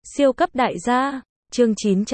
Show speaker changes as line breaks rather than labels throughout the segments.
Siêu cấp đại gia, chương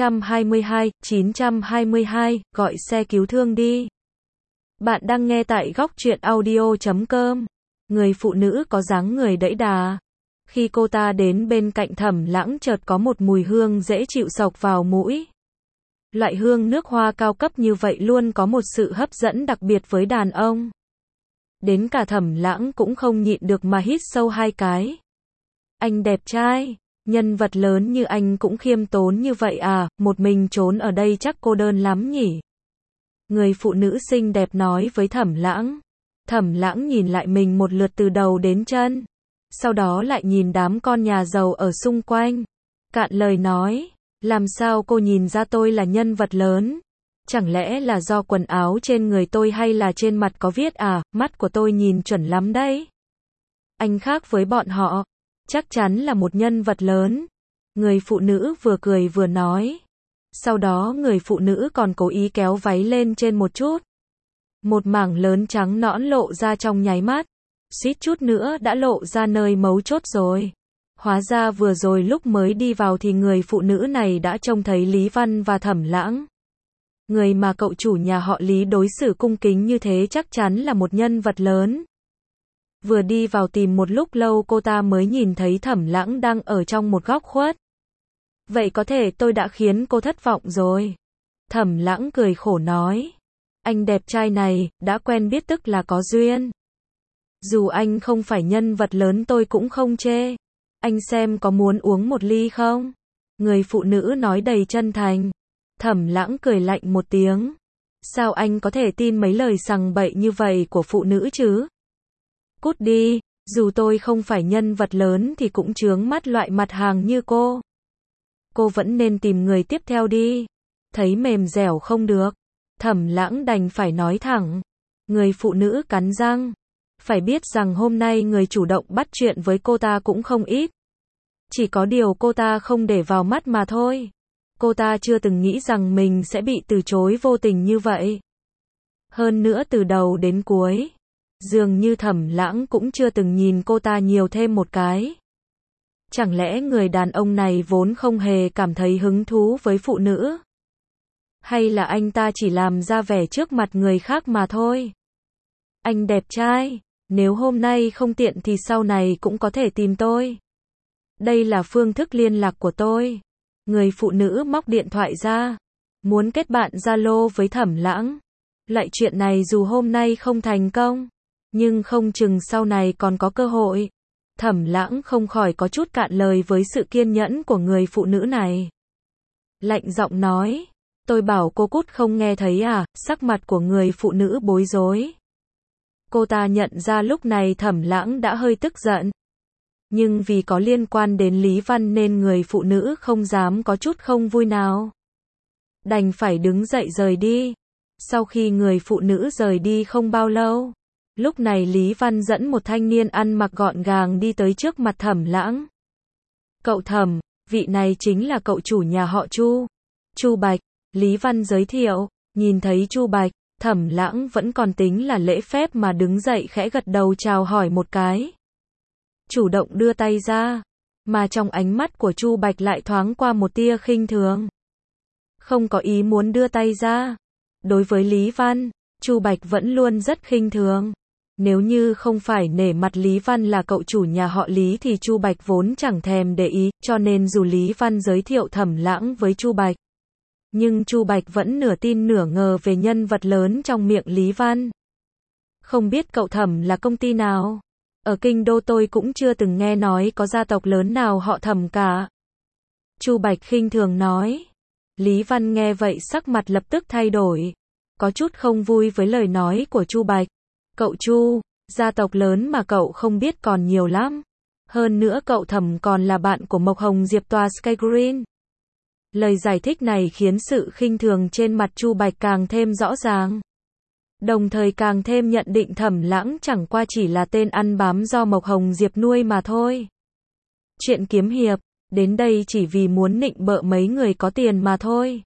922, gọi xe cứu thương đi. Bạn đang nghe tại góc truyện audio.com. Người phụ nữ có dáng người đẫy đà. Khi cô ta đến bên cạnh Thẩm Lãng chợt có một mùi hương dễ chịu xộc vào mũi. Loại hương nước hoa cao cấp như vậy luôn có một sự hấp dẫn đặc biệt với đàn ông. Đến cả Thẩm Lãng cũng không nhịn được mà hít sâu hai cái. Anh đẹp trai. Nhân vật lớn như anh cũng khiêm tốn như vậy à, một mình trốn ở đây chắc cô đơn lắm nhỉ. Người phụ nữ xinh đẹp nói với Thẩm Lãng. Thẩm Lãng nhìn lại mình một lượt từ đầu đến chân. Sau đó lại nhìn đám con nhà giàu ở xung quanh. Cạn lời nói, làm sao cô nhìn ra tôi là nhân vật lớn? Chẳng lẽ là do quần áo trên người tôi hay là trên mặt có viết à, mắt của tôi nhìn chuẩn lắm đấy. Anh khác với bọn họ. Chắc chắn là một nhân vật lớn. Người phụ nữ vừa cười vừa nói. Sau đó người phụ nữ còn cố ý kéo váy lên trên một chút. Một mảng lớn trắng nõn lộ ra trong nháy mắt. Suýt chút nữa đã lộ ra nơi mấu chốt rồi. Hóa ra vừa rồi lúc mới đi vào thì người phụ nữ này đã trông thấy Lý Văn và Thẩm Lãng. Người mà cậu chủ nhà họ Lý đối xử cung kính như thế chắc chắn là một nhân vật lớn. Vừa đi vào tìm một lúc lâu cô ta mới nhìn thấy Thẩm Lãng đang ở trong một góc khuất. Vậy có thể tôi đã khiến cô thất vọng rồi. Thẩm Lãng cười khổ nói. Anh đẹp trai này, đã quen biết tức là có duyên. Dù anh không phải nhân vật lớn tôi cũng không chê. Anh xem có muốn uống một ly không? Người phụ nữ nói đầy chân thành. Thẩm Lãng cười lạnh một tiếng. Sao anh có thể tin mấy lời sằng bậy như vậy của phụ nữ chứ? Cút đi, dù tôi không phải nhân vật lớn thì cũng chướng mắt loại mặt hàng như cô. Cô vẫn nên tìm người tiếp theo đi. Thấy mềm dẻo không được. Thẩm Lãng đành phải nói thẳng. Người phụ nữ cắn răng. Phải biết rằng hôm nay người chủ động bắt chuyện với cô ta cũng không ít. Chỉ có điều cô ta không để vào mắt mà thôi. Cô ta chưa từng nghĩ rằng mình sẽ bị từ chối vô tình như vậy. Hơn nữa từ đầu đến cuối. Dường như Thẩm Lãng cũng chưa từng nhìn cô ta nhiều thêm một cái. Chẳng lẽ người đàn ông này vốn không hề cảm thấy hứng thú với phụ nữ? Hay là anh ta chỉ làm ra vẻ trước mặt người khác mà thôi? Anh đẹp trai, nếu hôm nay không tiện thì sau này cũng có thể tìm tôi. Đây là phương thức liên lạc của tôi. Người phụ nữ móc điện thoại ra. Muốn kết bạn Zalo với Thẩm Lãng. Lại chuyện này dù hôm nay không thành công. Nhưng không chừng sau này còn có cơ hội. Thẩm Lãng không khỏi có chút cạn lời với sự kiên nhẫn của người phụ nữ này. Lạnh giọng nói. Tôi bảo cô cút không nghe thấy à, sắc mặt của người phụ nữ bối rối. Cô ta nhận ra lúc này Thẩm Lãng đã hơi tức giận. Nhưng vì có liên quan đến Lý Văn nên người phụ nữ không dám có chút không vui nào. Đành phải đứng dậy rời đi. Sau khi người phụ nữ rời đi không bao lâu. Lúc này Lý Văn dẫn một thanh niên ăn mặc gọn gàng đi tới trước mặt Thẩm Lãng. Cậu Thẩm, vị này chính là cậu chủ nhà họ Chu. Chu Bạch, Lý Văn giới thiệu, nhìn thấy Chu Bạch, Thẩm Lãng vẫn còn tính là lễ phép mà đứng dậy khẽ gật đầu chào hỏi một cái. Chủ động đưa tay ra, mà trong ánh mắt của Chu Bạch lại thoáng qua một tia khinh thường. Không có ý muốn đưa tay ra. Đối với Lý Văn, Chu Bạch vẫn luôn rất khinh thường. Nếu như không phải nể mặt Lý Văn là cậu chủ nhà họ Lý thì Chu Bạch vốn chẳng thèm để ý, cho nên dù Lý Văn giới thiệu Thẩm Lãng với Chu Bạch, nhưng Chu Bạch vẫn nửa tin nửa ngờ về nhân vật lớn trong miệng Lý Văn. Không biết cậu Thẩm là công ty nào? Ở kinh đô tôi cũng chưa từng nghe nói có gia tộc lớn nào họ Thẩm cả. Chu Bạch khinh thường nói. Lý Văn nghe vậy sắc mặt lập tức thay đổi. Có chút không vui với lời nói của Chu Bạch. Cậu Chu, gia tộc lớn mà cậu không biết còn nhiều lắm. Hơn nữa cậu Thẩm còn là bạn của Mộc Hồng Diệp tòa Sky Green. Lời giải thích này khiến sự khinh thường trên mặt Chu Bạch càng thêm rõ ràng. Đồng thời càng thêm nhận định Thẩm Lãng chẳng qua chỉ là tên ăn bám do Mộc Hồng Diệp nuôi mà thôi. Chuyện kiếm hiệp, đến đây chỉ vì muốn nịnh bợ mấy người có tiền mà thôi.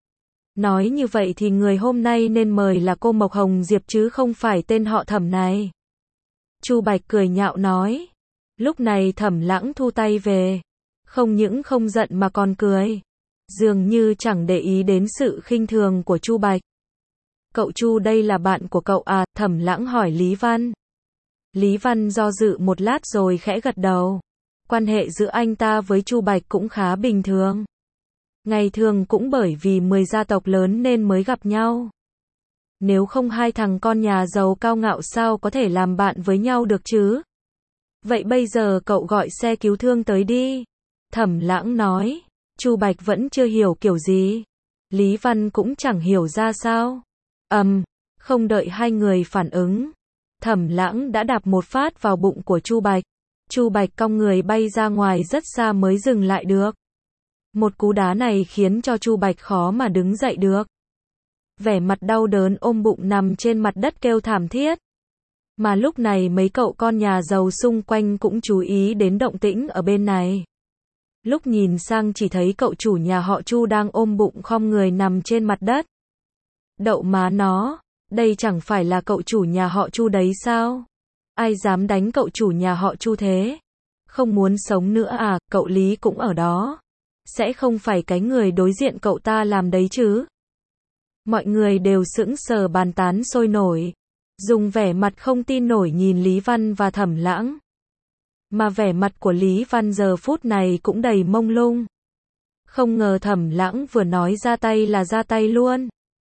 Nói như vậy thì người hôm nay nên mời là cô Mộc Hồng Diệp chứ không phải tên họ Thẩm này. Chu Bạch cười nhạo nói. Lúc này Thẩm Lãng thu tay về. Không những không giận mà còn cười. Dường như chẳng để ý đến sự khinh thường của Chu Bạch. Cậu Chu đây là bạn của cậu à? Thẩm Lãng hỏi Lý Văn. Lý Văn do dự một lát rồi khẽ gật đầu. Quan hệ giữa anh ta với Chu Bạch cũng khá bình thường. Ngày thường cũng bởi vì 10 gia tộc lớn nên mới gặp nhau. Nếu không hai thằng con nhà giàu cao ngạo sao có thể làm bạn với nhau được chứ? Vậy bây giờ cậu gọi xe cứu thương tới đi. Thẩm Lãng nói. Chu Bạch vẫn chưa hiểu kiểu gì. Lý Văn cũng chẳng hiểu ra sao. Không đợi hai người phản ứng. Thẩm Lãng đã đạp một phát vào bụng của Chu Bạch. Chu Bạch cong người bay ra ngoài rất xa mới dừng lại được. Một cú đá này khiến cho Chu Bạch khó mà đứng dậy được. Vẻ mặt đau đớn ôm bụng nằm trên mặt đất kêu thảm thiết. Mà lúc này mấy cậu con nhà giàu xung quanh cũng chú ý đến động tĩnh ở bên này. Lúc nhìn sang chỉ thấy cậu chủ nhà họ Chu đang ôm bụng khom người nằm trên mặt đất. Đậu má nó, đây chẳng phải là cậu chủ nhà họ Chu đấy sao? Ai dám đánh cậu chủ nhà họ Chu thế? Không muốn sống nữa à? Cậu Lý cũng ở đó. Sẽ không phải cái người đối diện cậu ta làm đấy chứ? Mọi người đều sững sờ bàn tán sôi nổi. Dùng vẻ mặt không tin nổi nhìn Lý Văn và Thẩm Lãng. Mà vẻ mặt của Lý Văn giờ phút này cũng đầy mông lung. Không ngờ Thẩm Lãng vừa nói ra tay là ra tay luôn.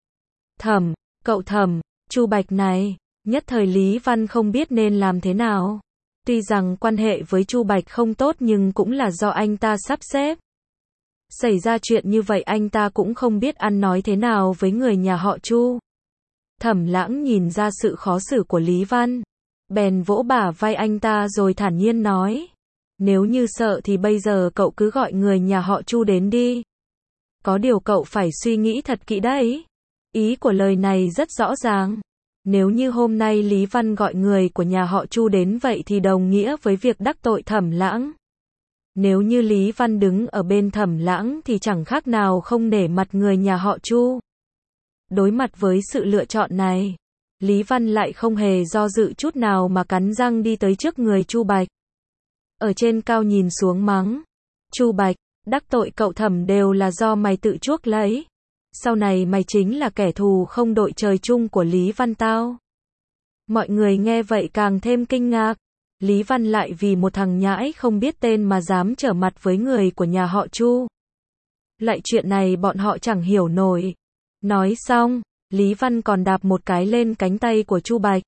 Cậu Thẩm, Chu Bạch này, nhất thời Lý Văn không biết nên làm thế nào. Tuy rằng quan hệ với Chu Bạch không tốt nhưng cũng là do anh ta sắp xếp. Xảy ra chuyện như vậy anh ta cũng không biết ăn nói thế nào với người nhà họ Chu. Thẩm Lãng nhìn ra sự khó xử của Lý Văn. Bèn vỗ bả vai anh ta rồi thản nhiên nói. Nếu như sợ thì bây giờ cậu cứ gọi người nhà họ Chu đến đi. Có điều cậu phải suy nghĩ thật kỹ đấy. Ý của lời này rất rõ ràng. Nếu như hôm nay Lý Văn gọi người của nhà họ Chu đến vậy thì đồng nghĩa với việc đắc tội Thẩm Lãng. Nếu như Lý Văn đứng ở bên Thẩm Lãng thì chẳng khác nào không nể mặt người nhà họ Chu. Đối mặt với sự lựa chọn này, Lý Văn lại không hề do dự chút nào mà cắn răng đi tới trước người Chu Bạch. Ở trên cao nhìn xuống mắng. Chu Bạch, đắc tội cậu Thẩm đều là do mày tự chuốc lấy. Sau này mày chính là kẻ thù không đội trời chung của Lý Văn tao. Mọi người nghe vậy càng thêm kinh ngạc. Lý Văn lại vì một thằng nhãi không biết tên mà dám trở mặt với người của nhà họ Chu. Lại chuyện này bọn họ chẳng hiểu nổi. Nói xong, Lý Văn còn đạp một cái lên cánh tay của Chu Bạch.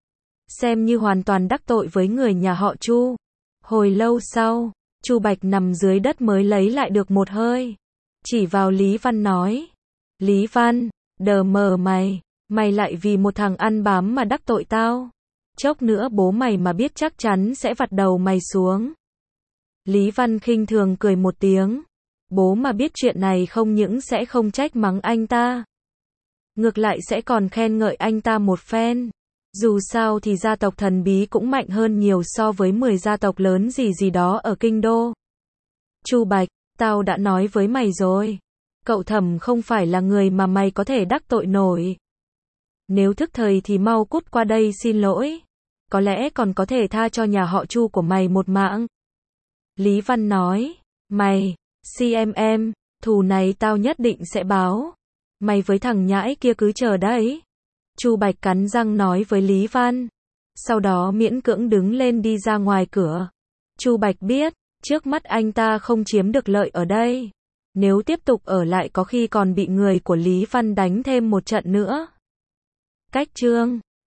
Xem như hoàn toàn đắc tội với người nhà họ Chu. Hồi lâu sau, Chu Bạch nằm dưới đất mới lấy lại được một hơi. Chỉ vào Lý Văn nói. Lý Văn, đờ mờ mày lại vì một thằng ăn bám mà đắc tội tao. Chốc nữa bố mày mà biết chắc chắn sẽ vặt đầu mày xuống. Lý Văn khinh thường cười một tiếng. Bố mà biết chuyện này không những sẽ không trách mắng anh ta. Ngược lại sẽ còn khen ngợi anh ta một phen. Dù sao thì gia tộc thần bí cũng mạnh hơn nhiều so với 10 gia tộc lớn gì đó ở kinh đô. Chu Bạch, tao đã nói với mày rồi. Cậu Thẩm không phải là người mà mày có thể đắc tội nổi. Nếu thức thời thì mau cút qua đây xin lỗi. Có lẽ còn có thể tha cho nhà họ Chu của mày một mạng. Lý Văn nói. Mày, CMM, thù này tao nhất định sẽ báo. Mày với thằng nhãi kia cứ chờ đấy. Chu Bạch cắn răng nói với Lý Văn. Sau đó miễn cưỡng đứng lên đi ra ngoài cửa. Chu Bạch biết, trước mắt anh ta không chiếm được lợi ở đây. Nếu tiếp tục ở lại có khi còn bị người của Lý Văn đánh thêm một trận nữa. Cách chương